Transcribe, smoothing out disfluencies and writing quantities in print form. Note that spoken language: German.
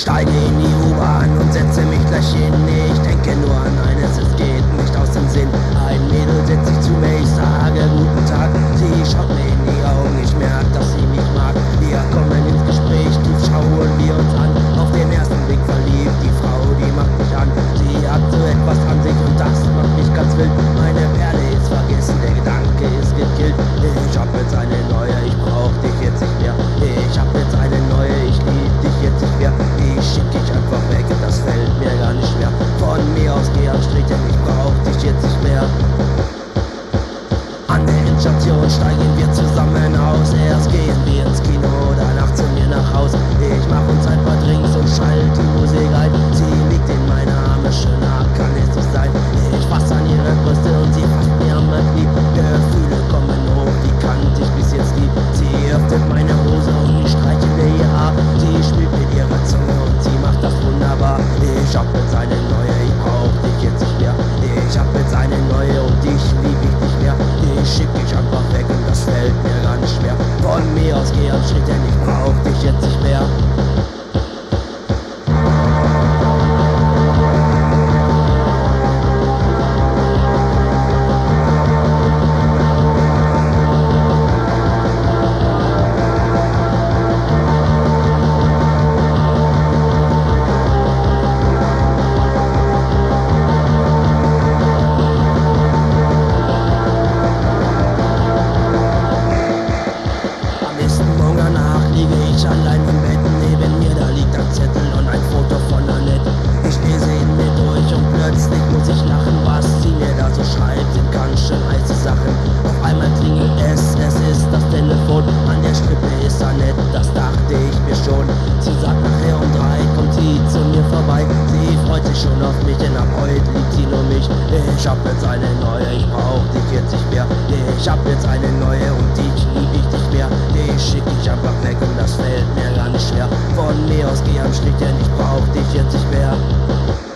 Steige in die U-Bahn und setze mich gleich hin. Ich denke nur an eines, es geht nicht aus dem Sinn. Ein Mädel setzt sich zu mir, ich sage guten Tag. Sie schaut mir in die Augen, ich merke, dass sie mich mag. Wir kommen ins Gespräch, tief schauen wir uns an. Auf den ersten Blick verliebt, die Frau, die macht mich an. Sie hat so etwas an sich und das macht mich ganz wild. Meine Perle ist vergessen, der Gedanke ist gekillt. Ich hab jetzt eine neue, ich brauch dich jetzt nicht mehr. Ich hab jetzt eine neue, ich lieb dich jetzt nicht mehr. Ich schick dich einfach weg, das fällt mir gar nicht schwer. Von mir aus geh am Strich, denn ich brauch dich jetzt nicht mehr. An der Endstation steigen wir zusammen aus. Erst gehen wir ins Kino, danach zu mir nach Haus. Ich mach uns ein paar Drinks und schalt die Musik ein. Sie liegt in meiner Arme, schöner kann es nicht sein. Ich fass an ihre Brüste und sie fasst mir an mein Knie. Gefühle kommen hoch, die kannte ich bis jetzt nie. Sie öffnet meine Hose und ich streichle ihr Haar. Sie spielt mit ihrer Zunge und sie macht das wunderbar. Ich hab jetzt eine neue, ich brauch dich jetzt nicht mehr. Ich hab jetzt eine neue und dich lieb ich nicht mehr. Ich schick dich einfach weg und das fällt mir gar nicht schwer. Von mir aus geh am Schritt, denn ich brauch dich jetzt nicht mehr. Allein im Bett, neben mir da liegt ein Zettel und ein Foto von Annette. Ich lese ihn mir durch und plötzlich muss ich lachen. Was sie mir da so schreibt, sind ganz schön heiße Sachen. Auf einmal klingelt es ist das Telefon. An der Strippe ist Annette, das dachte ich mir schon. Sie sagt nachher um 3 kommt sie zu mir vorbei. Sie freut sich schon auf mich, denn ab heute liebt sie nur mich. Ich hab jetzt eine neue, ich brauch dich jetzt nicht mehr. Ich hab jetzt eine neue und dich lieb ich nicht mehr. Ich schick dich einfach weg und das fällt mir gar nicht schwer. Von mir aus geh am Strich, denn ich brauch dich jetzt nicht mehr.